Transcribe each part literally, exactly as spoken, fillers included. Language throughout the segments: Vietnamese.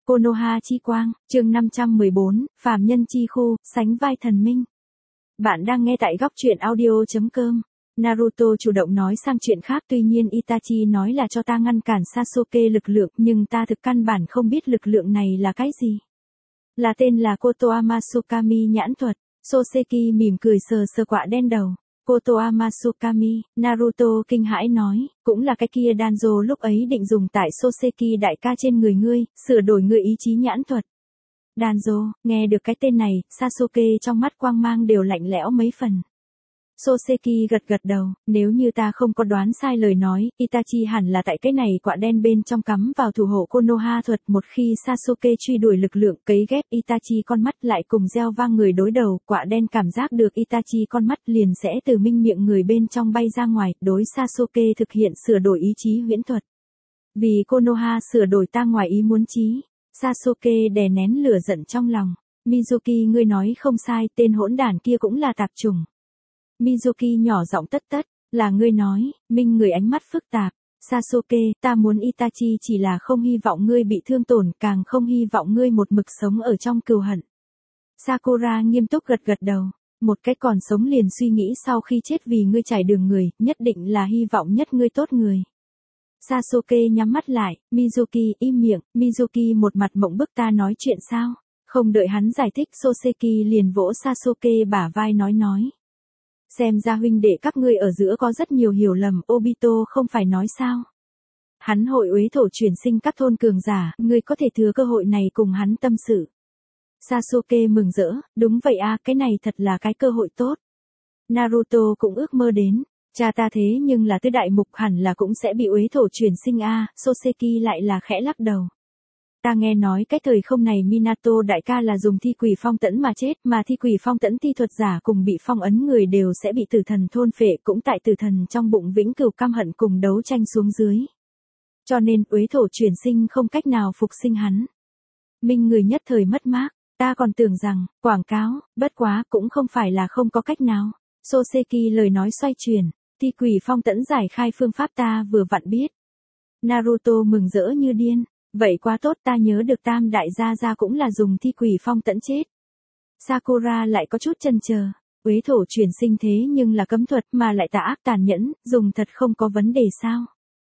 Konoha chi quang, chương năm trăm mười bốn, phàm nhân chi khu, sánh vai thần minh. Bạn đang nghe tại góc truyện audio chấm com. Naruto chủ động nói sang chuyện khác, tuy nhiên Itachi nói là cho ta ngăn cản Sasuke lực lượng, nhưng ta thực căn bản không biết lực lượng này là cái gì. Là tên là Kotoama Tsukami nhãn thuật. Soseki mỉm cười sờ sờ quạ đen đầu. Kotoama Tsukami, Naruto kinh hãi nói, cũng là cái kia Danzo lúc ấy định dùng tại Soseki đại ca trên người ngươi, sửa đổi ngươi ý chí nhãn thuật. Danzo, nghe được cái tên này, Sasuke trong mắt quang mang đều lạnh lẽo mấy phần. Soseki gật gật đầu, nếu như ta không có đoán sai lời nói, Itachi hẳn là tại cái này quạ đen bên trong cắm vào thủ hộ Konoha thuật. Một khi Sasuke truy đuổi lực lượng cấy ghép Itachi con mắt lại cùng gieo vang người đối đầu, quạ đen cảm giác được Itachi con mắt liền sẽ từ minh miệng người bên trong bay ra ngoài, đối Sasuke thực hiện sửa đổi ý chí huyễn thuật. Vì Konoha sửa đổi ta ngoài ý muốn chí, Sasuke đè nén lửa giận trong lòng. Mizuki, ngươi nói không sai, tên hỗn đản kia cũng là tạp chủng. Mizuki nhỏ giọng tất tất, là ngươi nói, Minh người ánh mắt phức tạp. Sasuke, ta muốn Itachi chỉ là không hy vọng ngươi bị thương tổn, càng không hy vọng ngươi một mực sống ở trong cừu hận. Sakura nghiêm túc gật gật đầu, một cái còn sống liền suy nghĩ sau khi chết vì ngươi trải đường người, nhất định là hy vọng nhất ngươi tốt người. Sasuke nhắm mắt lại, Mizuki im miệng, Mizuki một mặt mộng bức, ta nói chuyện sao? Không đợi hắn giải thích, Soseki liền vỗ Sasuke bả vai nói nói. Xem ra huynh đệ các ngươi ở giữa có rất nhiều hiểu lầm, Obito không phải nói sao. Hắn hội uế thổ chuyển sinh các thôn cường giả, ngươi có thể thừa cơ hội này cùng hắn tâm sự. Sasuke mừng rỡ, đúng vậy a, cái này thật là cái cơ hội tốt. Naruto cũng ước mơ đến, cha ta thế nhưng là tứ đại mục hẳn là cũng sẽ bị uế thổ chuyển sinh a, Soseki lại là khẽ lắc đầu. Ta nghe nói cái thời không này Minato đại ca là dùng thi quỷ phong tẫn mà chết, mà thi quỷ phong tẫn thi thuật giả cùng bị phong ấn người đều sẽ bị tử thần thôn phệ, cũng tại tử thần trong bụng vĩnh cửu căm hận cùng đấu tranh xuống dưới. Cho nên uế thổ chuyển sinh không cách nào phục sinh hắn. Minh người nhất thời mất mát, ta còn tưởng rằng, quảng cáo, bất quá cũng không phải là không có cách nào. Soseki lời nói xoay chuyển, thi quỷ phong tẫn giải khai phương pháp ta vừa vặn biết. Naruto mừng rỡ như điên. Vậy quá tốt, ta nhớ được tam đại gia gia cũng là dùng thi quỷ phong tẫn chết. Sakura lại có chút chần chờ, uế thổ chuyển sinh thế nhưng là cấm thuật mà lại tà ác tàn nhẫn, dùng thật không có vấn đề sao?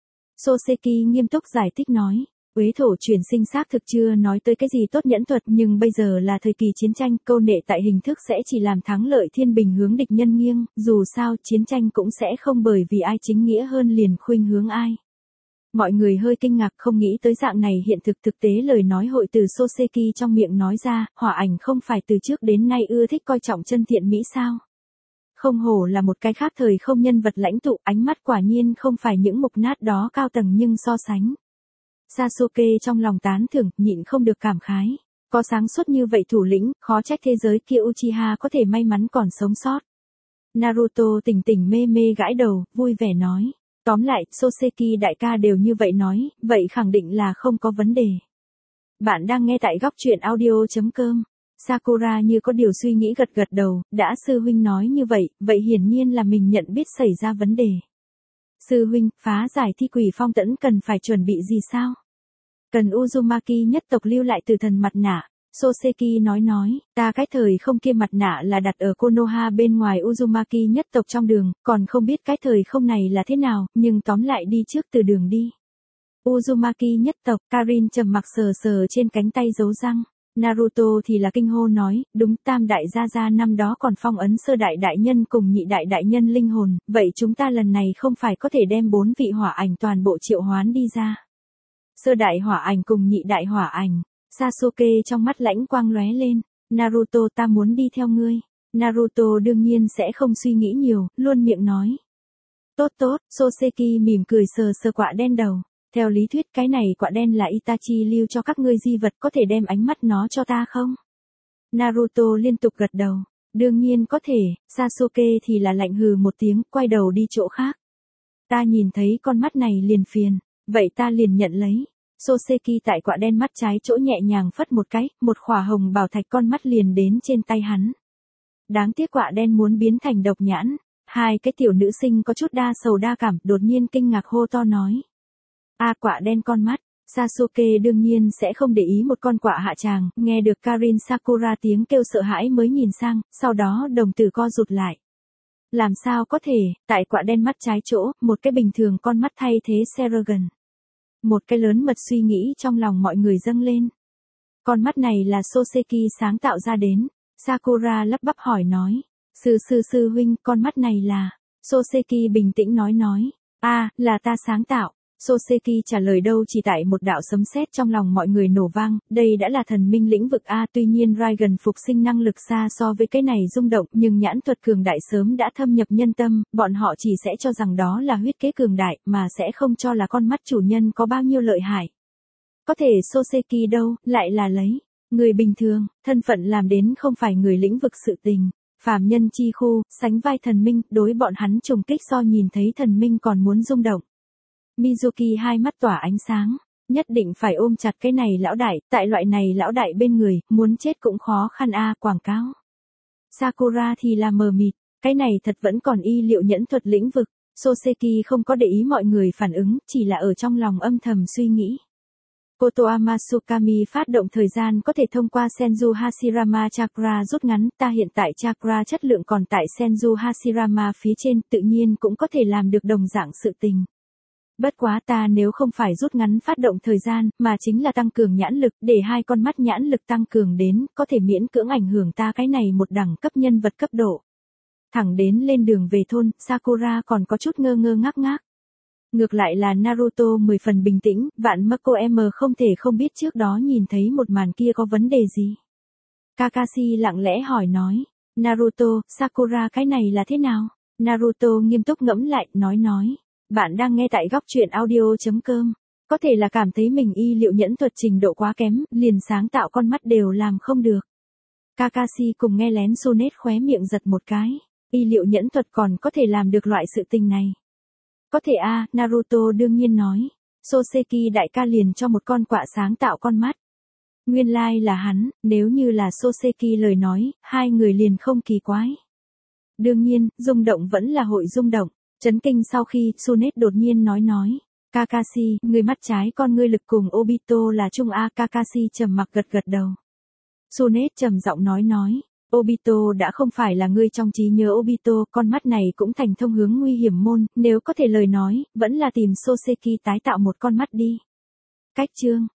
Soseki nghiêm túc giải thích nói, uế thổ chuyển sinh xác thực chưa nói tới cái gì tốt nhẫn thuật, nhưng bây giờ là thời kỳ chiến tranh, câu nệ tại hình thức sẽ chỉ làm thắng lợi thiên bình hướng địch nhân nghiêng, dù sao chiến tranh cũng sẽ không bởi vì ai chính nghĩa hơn liền khuynh hướng ai. Mọi người hơi kinh ngạc, không nghĩ tới dạng này hiện thực thực tế lời nói hội từ Soseki trong miệng nói ra, hỏa ảnh không phải từ trước đến nay ưa thích coi trọng chân thiện mỹ sao. Không hổ là một cái khác thời không nhân vật lãnh tụ, ánh mắt quả nhiên không phải những mục nát đó cao tầng nhưng so sánh. Sasuke trong lòng tán thưởng, nhịn không được cảm khái. Có sáng suốt như vậy thủ lĩnh, khó trách thế giới kia Uchiha có thể may mắn còn sống sót. Naruto tỉnh tỉnh mê mê gãi đầu, vui vẻ nói. Tóm lại, Soseki đại ca đều như vậy nói, vậy khẳng định là không có vấn đề. Bạn đang nghe tại góc truyện audio chấm com. Sakura như có điều suy nghĩ gật gật đầu, đã sư huynh nói như vậy, vậy hiển nhiên là mình nhận biết xảy ra vấn đề. Sư huynh, phá giải thi quỷ phong tẫn cần phải chuẩn bị gì sao? Cần Uzumaki nhất tộc lưu lại từ thần mặt nạ. Soseki nói nói, ta cái thời không kia mặt nạ là đặt ở Konoha bên ngoài Uzumaki nhất tộc trong đường, còn không biết cái thời không này là thế nào, nhưng tóm lại đi trước từ đường đi. Uzumaki nhất tộc, Karin trầm mặc sờ sờ trên cánh tay dấu răng. Naruto thì là kinh hô nói, đúng, tam đại gia gia năm đó còn phong ấn sơ đại đại nhân cùng nhị đại đại nhân linh hồn, vậy chúng ta lần này không phải có thể đem bốn vị hỏa ảnh toàn bộ triệu hoán đi ra. Sơ đại hỏa ảnh cùng nhị đại hỏa ảnh. Sasuke trong mắt lãnh quang lóe lên, Naruto, ta muốn đi theo ngươi. Naruto đương nhiên sẽ không suy nghĩ nhiều, luôn miệng nói. Tốt tốt, Soseki mỉm cười sờ sờ quạ đen đầu. Theo lý thuyết cái này quạ đen là Itachi lưu cho các ngươi di vật, có thể đem ánh mắt nó cho ta không? Naruto liên tục gật đầu, đương nhiên có thể. Sasuke thì là lạnh hừ một tiếng, quay đầu đi chỗ khác. Ta nhìn thấy con mắt này liền phiền, vậy ta liền nhận lấy. Soseki tại quạ đen mắt trái chỗ nhẹ nhàng phất một cái, một khỏa hồng bảo thạch con mắt liền đến trên tay hắn. Đáng tiếc quạ đen muốn biến thành độc nhãn. Hai cái tiểu nữ sinh có chút đa sầu đa cảm, đột nhiên kinh ngạc hô to nói. A, quạ đen con mắt. Sasuke đương nhiên sẽ không để ý một con quạ hạ tràng, nghe được Karin Sakura tiếng kêu sợ hãi mới nhìn sang, sau đó đồng tử co rụt lại. Làm sao có thể, tại quạ đen mắt trái chỗ, một cái bình thường con mắt thay thế Seragon. Một cái lớn mật suy nghĩ trong lòng mọi người dâng lên. Con mắt này là Soseki sáng tạo ra đến. Sakura lắp bắp hỏi nói. Sư sư sư huynh, con mắt này là... Soseki bình tĩnh nói nói. a à, là ta sáng tạo. Soseki trả lời đâu chỉ tại một đạo sấm sét trong lòng mọi người nổ vang, đây đã là thần minh lĩnh vực A. Tuy nhiên Raigan phục sinh năng lực xa so với cái này rung động, nhưng nhãn thuật cường đại sớm đã thâm nhập nhân tâm, bọn họ chỉ sẽ cho rằng đó là huyết kế cường đại, mà sẽ không cho là con mắt chủ nhân có bao nhiêu lợi hại. Có thể Soseki đâu, lại là lấy người bình thường, thân phận làm đến không phải người lĩnh vực sự tình. Phàm nhân chi khu, sánh vai thần minh, đối bọn hắn trùng kích so nhìn thấy thần minh còn muốn rung động. Mizuki hai mắt tỏa ánh sáng, nhất định phải ôm chặt cái này lão đại, tại loại này lão đại bên người, muốn chết cũng khó khăn a. Quảng cáo. Sakura thì là mờ mịt, cái này thật vẫn còn y liệu nhẫn thuật lĩnh vực. Soseki không có để ý mọi người phản ứng, chỉ là ở trong lòng âm thầm suy nghĩ. Kotoama Tsukami phát động thời gian có thể thông qua Senju Hashirama Chakra rút ngắn, ta hiện tại Chakra chất lượng còn tại Senju Hashirama phía trên, tự nhiên cũng có thể làm được đồng dạng sự tình. Bất quá ta nếu không phải rút ngắn phát động thời gian, mà chính là tăng cường nhãn lực, để hai con mắt nhãn lực tăng cường đến, có thể miễn cưỡng ảnh hưởng ta cái này một đẳng cấp nhân vật cấp độ. Thẳng đến lên đường về thôn, Sakura còn có chút ngơ ngơ ngác ngác. Ngược lại là Naruto mười phần bình tĩnh, vạn Mako M không thể không biết trước đó nhìn thấy một màn kia có vấn đề gì. Kakashi lặng lẽ hỏi nói, Naruto, Sakura cái này là thế nào? Naruto nghiêm túc ngẫm lại, nói nói, bạn đang nghe tại góc truyện audio.com. Có thể là cảm thấy mình y liệu nhẫn thuật trình độ quá kém, liền sáng tạo con mắt đều làm không được. Kakashi cùng nghe lén Sunet khóe miệng giật một cái, y liệu nhẫn thuật còn có thể làm được loại sự tình này. Có thể a. À, Naruto đương nhiên nói. Soseki đại ca liền cho một con quạ sáng tạo con mắt. Nguyên lai là hắn, nếu như là Soseki lời nói, hai người liền không kỳ quái. Đương nhiên, rung động vẫn là hội rung động. Chấn kinh sau khi, Sunet đột nhiên nói nói. Kakashi, người mắt trái con ngươi lực cùng Obito là chung a. Kakashi trầm mặc gật gật đầu. Sunet trầm giọng nói nói. Obito đã không phải là ngươi trong trí nhớ Obito, con mắt này cũng thành thông hướng nguy hiểm môn, nếu có thể lời nói, vẫn là tìm Soseki tái tạo một con mắt đi. Cách chương.